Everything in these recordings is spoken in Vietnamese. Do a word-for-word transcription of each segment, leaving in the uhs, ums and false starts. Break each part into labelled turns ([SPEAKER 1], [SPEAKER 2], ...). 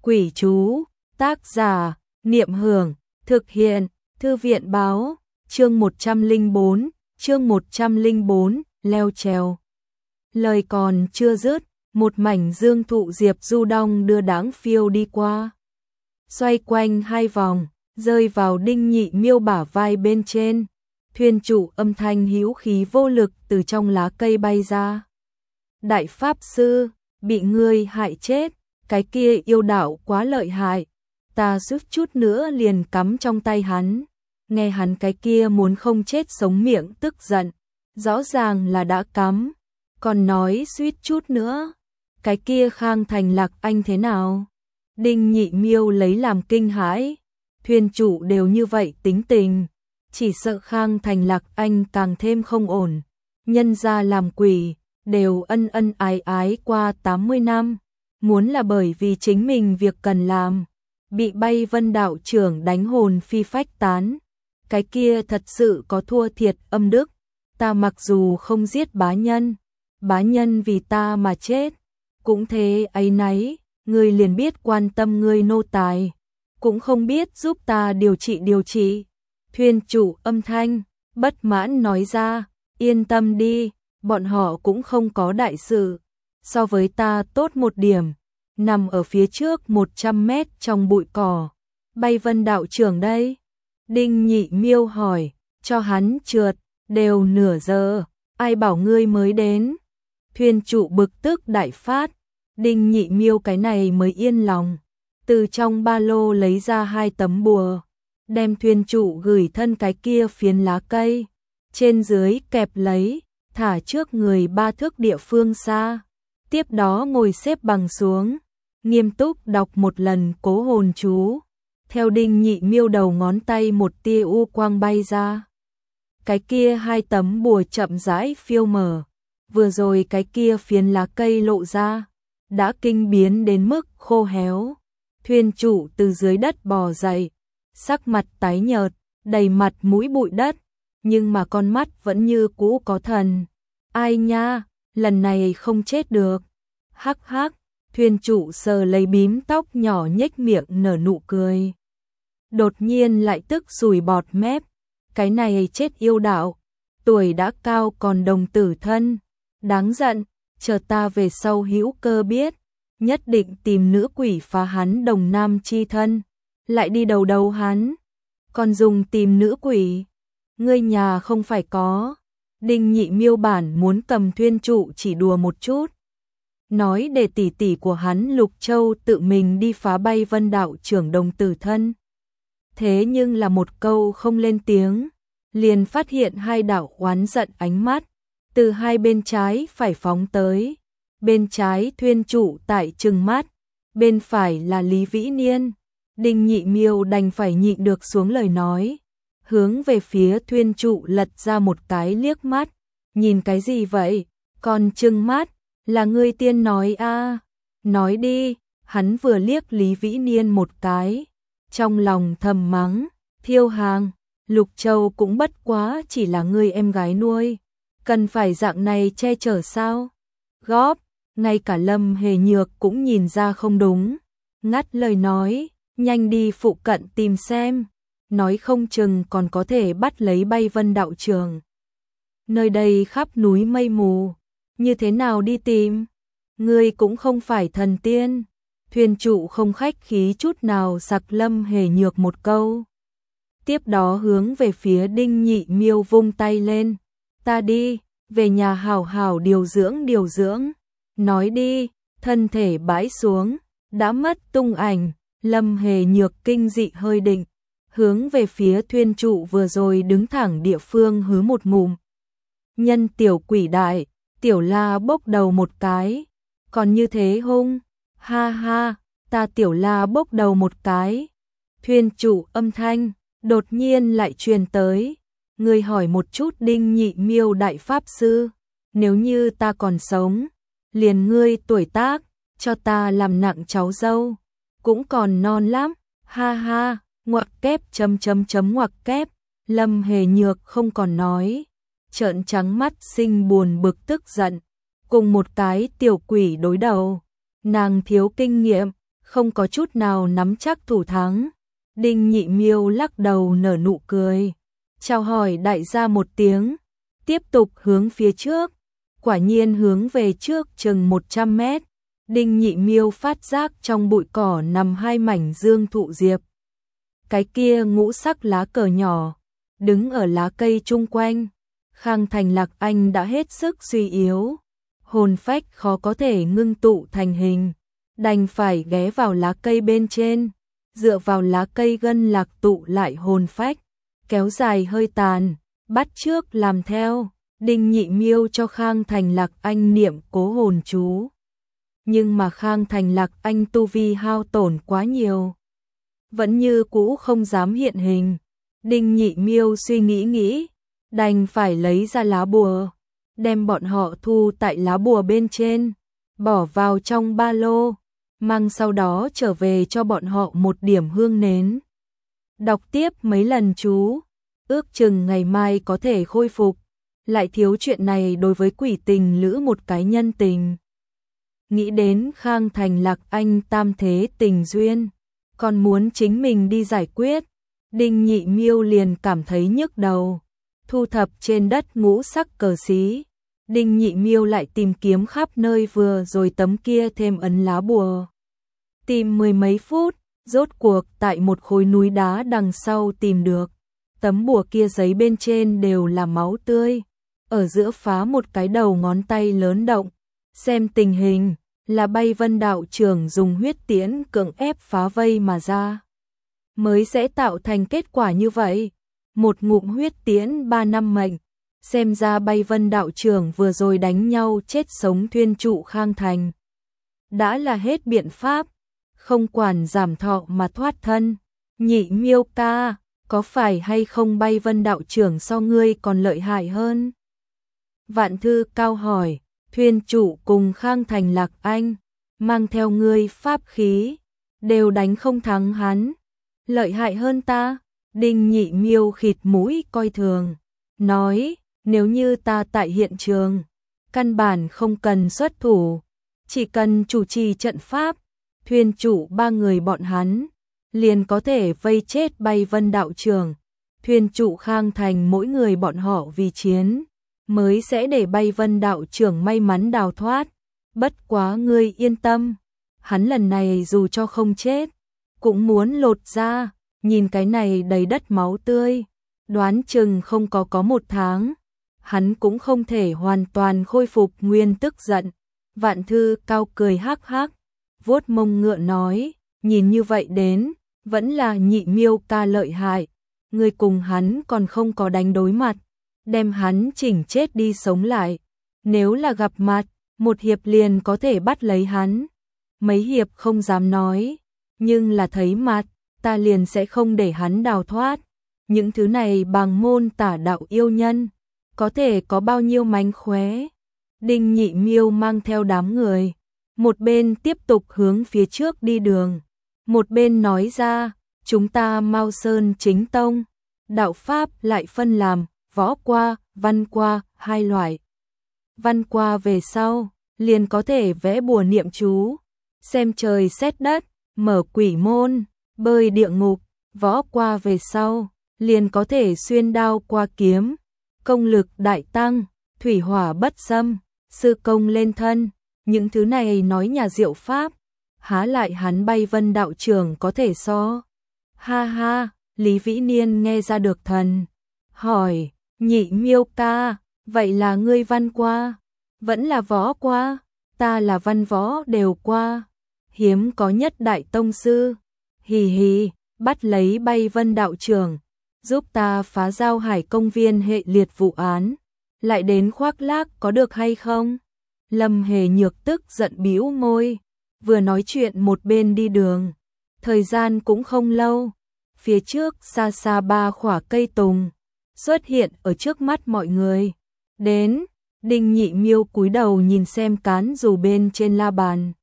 [SPEAKER 1] Quỷ chú, tác giả, Niệm Hưởng, thực hiện, Thư viện báo, chương một trăm lẻ bốn, chương một trăm lẻ bốn, leo trèo. Lời còn chưa dứt, một mảnh dương thụ diệp du đong đưa đãng phiêu đi qua. Xoay quanh hai vòng, rơi vào Đinh Nhị Miêu bả vai bên trên. Thuyền chủ âm thanh hữu khí vô lực từ trong lá cây bay ra. Đại Pháp Sư, bị ngươi hại chết, cái kia yêu đạo quá lợi hại. Ta suýt chút nữa liền cắm trong tay hắn. Nghe hắn cái kia muốn không chết sống miệng tức giận. Rõ ràng là đã cắm. Còn nói suýt chút nữa. Cái kia Khang Thành Lạc Anh thế nào? Đinh Nhị Miêu lấy làm kinh hãi. Thuyền chủ đều như vậy tính tình. Chỉ sợ Khang Thành Lạc Anh càng thêm không ổn. Nhân gia làm quỷ, đều ân ân ái ái qua tám mươi năm. Muốn là bởi vì chính mình việc cần làm. Bị Bay Vân đạo trưởng đánh hồn phi phách tán. Cái kia thật sự có thua thiệt âm đức. Ta mặc dù không giết bá nhân. Bá nhân vì ta mà chết. Cũng thế ấy nấy, ngươi liền biết quan tâm ngươi nô tài. Cũng không biết giúp ta điều trị điều trị. Thuyền chủ âm thanh, bất mãn nói ra, yên tâm đi, bọn họ cũng không có đại sự. So với ta tốt một điểm, nằm ở phía trước một trăm mét trong bụi cỏ. Bay Vân đạo trưởng đây. Đinh Nhị Miêu hỏi, cho hắn trượt, đều nửa giờ, ai bảo ngươi mới đến. Thuyền chủ bực tức đại phát, Đinh Nhị Miêu cái này mới yên lòng. Từ trong ba lô lấy ra hai tấm bùa. Đem thuyền chủ gửi thân cái kia phiến lá cây. Trên dưới kẹp lấy, thả trước người ba thước địa phương xa. Tiếp đó ngồi xếp bằng xuống. Nghiêm túc đọc một lần cố hồn chú. Theo Đinh Nhị Miêu đầu ngón tay một tia u quang bay ra. Cái kia hai tấm bùa chậm rãi phiêu mở. Vừa rồi cái kia phiến lá cây lộ ra. Đã kinh biến đến mức khô héo. Thuyền chủ từ dưới đất bò dậy. Sắc mặt tái nhợt, đầy mặt mũi bụi đất. Nhưng mà con mắt vẫn như cũ có thần. Ai nha, lần này không chết được. Hắc hắc, thuyền chủ sờ lấy bím tóc nhỏ nhếch miệng nở nụ cười. Đột nhiên lại tức sùi bọt mép. Cái này chết yêu đạo. Tuổi đã cao còn đồng tử thân. Đáng giận, chờ ta về sau hữu cơ biết. Nhất định tìm nữ quỷ phá hắn đồng nam chi thân. Lại đi đầu đầu hắn. Còn dùng tìm nữ quỷ. Ngươi nhà không phải có. Đinh Nhị Miêu bản muốn cầm thuyền trụ chỉ đùa một chút. Nói để tỷ tỷ của hắn Lục Châu tự mình đi phá Bay Vân đạo trưởng đồng tử thân. Thế nhưng là một câu không lên tiếng. Liền phát hiện hai đạo oán giận ánh mắt. Từ hai bên trái phải phóng tới. Bên trái thuyền trụ tại trừng mắt. Bên phải là Lý Vĩ Niên. Đinh Nhị Miêu đành phải nhịn được xuống lời nói. Hướng về phía thuyền trụ lật ra một cái liếc mắt. Nhìn cái gì vậy? Còn trừng mắt. Là ngươi tiên nói a à. Nói đi. Hắn vừa liếc Lý Vĩ Niên một cái. Trong lòng thầm mắng. Thiêu hàng. Lục Châu cũng bất quá chỉ là ngươi em gái nuôi. Cần phải dạng này che chở sao? Góp. Ngay cả Lâm Hề Nhược cũng nhìn ra không đúng. Ngắt lời nói. Nhanh đi phụ cận tìm xem. Nói không chừng còn có thể bắt lấy Bay Vân đạo trưởng. Nơi đây khắp núi mây mù. Như thế nào đi tìm? Ngươi cũng không phải thần tiên. Thuyền trụ không khách khí chút nào sặc Lâm Hề Nhược một câu. Tiếp đó hướng về phía Đinh Nhị Miêu vung tay lên. Ta đi, về nhà hảo hảo điều dưỡng điều dưỡng. Nói đi, thân thể bãi xuống, đã mất tung ảnh. Lâm Hề Nhược kinh dị hơi định, hướng về phía thuyền trụ vừa rồi đứng thẳng địa phương hứ một ngụm. Nhân tiểu quỷ đại, tiểu la bốc đầu một cái. Còn như thế hung, ha ha, ta tiểu la bốc đầu một cái. Thuyền trụ âm thanh, đột nhiên lại truyền tới. Người hỏi một chút Đinh Nhị Miêu đại pháp sư. Nếu như ta còn sống, liền ngươi tuổi tác, cho ta làm nặng cháu dâu. Cũng còn non lắm, ha ha, ngoặc kép chấm chấm chấm ngoặc kép. Lâm Hề Nhược không còn nói. Trợn trắng mắt sinh buồn bực tức giận. Cùng một cái tiểu quỷ đối đầu. Nàng thiếu kinh nghiệm, không có chút nào nắm chắc thủ thắng. Đinh Nhị Miêu lắc đầu nở nụ cười, chào hỏi đại gia một tiếng, tiếp tục hướng phía trước. Quả nhiên hướng về trước chừng một trăm mét, Đinh Nhị Miêu phát giác trong bụi cỏ nằm hai mảnh dương thụ diệp. Cái kia ngũ sắc lá cờ nhỏ, đứng ở lá cây chung quanh. Khang Thành Lạc Anh đã hết sức suy yếu, hồn phách khó có thể ngưng tụ thành hình, đành phải ghé vào lá cây bên trên, dựa vào lá cây gân lạc tụ lại hồn phách, kéo dài hơi tàn, bắt chước làm theo. Đinh Nhị Miêu cho Khang Thành Lạc Anh niệm cố hồn chú. Nhưng mà Khang Thành Lạc Anh tu vi hao tổn quá nhiều, vẫn như cũ không dám hiện hình. Đinh Nhị Miêu suy nghĩ nghĩ, đành phải lấy ra lá bùa, đem bọn họ thu tại lá bùa bên trên, bỏ vào trong ba lô, mang sau đó trở về cho bọn họ một điểm hương nến. Đọc tiếp mấy lần chú, ước chừng ngày mai có thể khôi phục, lại thiếu chuyện này đối với quỷ tình lữ một cái nhân tình. Nghĩ đến Khang Thành Lạc Anh tam thế tình duyên, còn muốn chính mình đi giải quyết, Đinh Nhị Miêu liền cảm thấy nhức đầu. Thu thập trên đất ngũ sắc cờ xí, Đinh Nhị Miêu lại tìm kiếm khắp nơi vừa rồi tấm kia thêm ấn lá bùa. Tìm mười mấy phút, rốt cuộc tại một khối núi đá đằng sau tìm được. Tấm bùa kia giấy bên trên đều là máu tươi, ở giữa phá một cái đầu ngón tay lớn động. Xem tình hình, là Bay Vân đạo trưởng dùng huyết tiễn cưỡng ép phá vây mà ra, mới sẽ tạo thành kết quả như vậy. Một ngụm huyết tiễn ba năm mệnh, xem ra Bay Vân đạo trưởng vừa rồi đánh nhau chết sống thuyên trụ Khang Thành. Đã là hết biện pháp, không quản giảm thọ mà thoát thân. Nhị Miêu ca, có phải hay không Bay Vân đạo trưởng so ngươi còn lợi hại hơn? Vạn Thư Cao hỏi. Thuyên trụ cùng Khang Thành Lạc Anh, mang theo ngươi pháp khí, đều đánh không thắng hắn. Lợi hại hơn ta? Đinh Nhị Miêu khịt mũi coi thường, nói, nếu như ta tại hiện trường, căn bản không cần xuất thủ, chỉ cần chủ trì trận pháp, thuyên trụ ba người bọn hắn, liền có thể vây chết Bay Vân đạo trưởng. Thuyên trụ Khang Thành mỗi người bọn họ vì chiến, mới sẽ để Bay Vân đạo trưởng may mắn đào thoát. Bất quá ngươi yên tâm, hắn lần này dù cho không chết, cũng muốn lột ra. Nhìn cái này đầy đất máu tươi, đoán chừng không có có một tháng, hắn cũng không thể hoàn toàn khôi phục nguyên tức giận. Vạn Thư Cao cười hắc hắc, vuốt mông ngựa nói, nhìn như vậy đến, vẫn là Nhị Miêu ca lợi hại, ngươi cùng hắn còn không có đánh đối mặt, đem hắn chỉnh chết đi sống lại. Nếu là gặp mặt, một hiệp liền có thể bắt lấy hắn, mấy hiệp không dám nói, nhưng là thấy mặt, ta liền sẽ không để hắn đào thoát. Những thứ này bằng môn tả đạo yêu nhân, có thể có bao nhiêu mánh khóe. Đinh Nhị Miêu mang theo đám người, một bên tiếp tục hướng phía trước đi đường, một bên nói ra, chúng ta Mao Sơn chính tông, đạo pháp lại phân làm võ qua, văn qua, hai loại. Văn qua về sau, liền có thể vẽ bùa niệm chú, xem trời xét đất, mở quỷ môn, bơi địa ngục. Võ qua về sau, liền có thể xuyên đao qua kiếm, công lực đại tăng, thủy hỏa bất xâm, sư công lên thân. Những thứ này nói nhà diệu pháp, há lại hắn Bay Vân đạo trưởng có thể so. Ha ha, Lý Vĩ Niên nghe ra được thần, hỏi, Nhị Miêu ca, vậy là ngươi văn qua, vẫn là võ qua? Ta là văn võ đều qua, hiếm có nhất đại tông sư. Hì hì, bắt lấy Bay Vân đạo trưởng, giúp ta phá Giao Hải công viên hệ liệt vụ án, lại đến khoác lác có được hay không? Lâm Hề Nhược tức giận bĩu môi, vừa nói chuyện một bên đi đường. Thời gian cũng không lâu, phía trước xa xa ba khỏa cây tùng xuất hiện ở trước mắt mọi người. Đến, Đinh Nhị Miêu cúi đầu nhìn xem cán dù bên trên la bàn,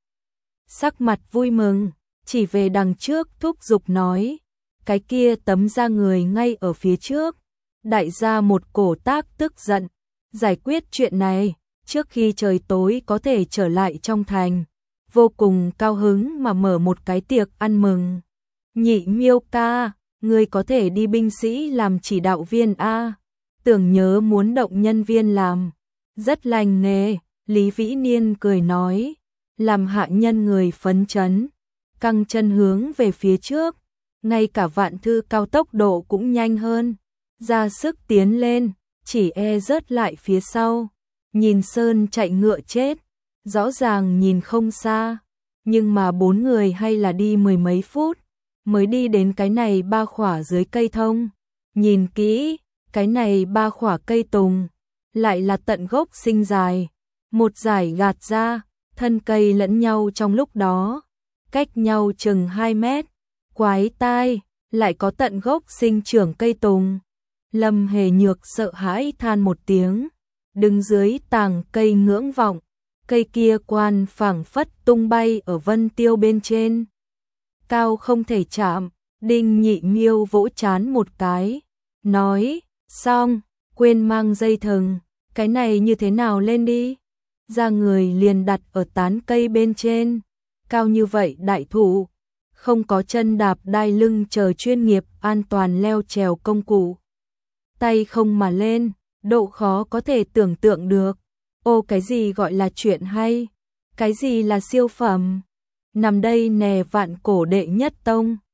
[SPEAKER 1] sắc mặt vui mừng, chỉ về đằng trước thúc giục nói, cái kia tấm da người ngay ở phía trước. Đại gia một cổ tác tức giận, giải quyết chuyện này, trước khi trời tối có thể trở lại trong thành. vô cùng cao hứng mà mở một cái tiệc ăn mừng. Nhị Miêu ca, ngươi có thể đi binh sĩ làm chỉ đạo viên a? Tưởng nhớ muốn động nhân viên làm. Rất lành nghề, Lý Vĩ Niên cười nói, làm hạ nhân người phấn chấn, căng chân hướng về phía trước, ngay cả Vạn Thư Cao tốc độ cũng nhanh hơn, ra sức tiến lên, chỉ e rớt lại phía sau. Nhìn Sơn chạy ngựa chết, rõ ràng nhìn không xa, nhưng mà bốn người hay là đi mười mấy phút, mới đi đến cái này ba khỏa dưới cây thông. Nhìn kỹ, cái này ba khỏa cây tùng, lại là tận gốc sinh dài, một dải gạt ra, thân cây lẫn nhau trong lúc đó, cách nhau chừng hai mét, quái tai, lại có tận gốc sinh trưởng cây tùng. Lâm Hề Nhược sợ hãi than một tiếng, đứng dưới tàng cây ngưỡng vọng, cây kia quan phảng phất tung bay ở vân tiêu bên trên. Cao không thể chạm, Đinh Nhị Miêu vỗ chán một cái, nói, xong, quên mang dây thừng, cái này như thế nào lên đi? Ra người liền đặt ở tán cây bên trên, cao như vậy đại thụ, không có chân đạp đai lưng chờ chuyên nghiệp an toàn leo trèo công cụ. Tay không mà lên, độ khó có thể tưởng tượng được. Ô, cái gì gọi là chuyện hay? Cái gì là siêu phẩm? Nằm đây nè, vạn cổ đệ nhất tông.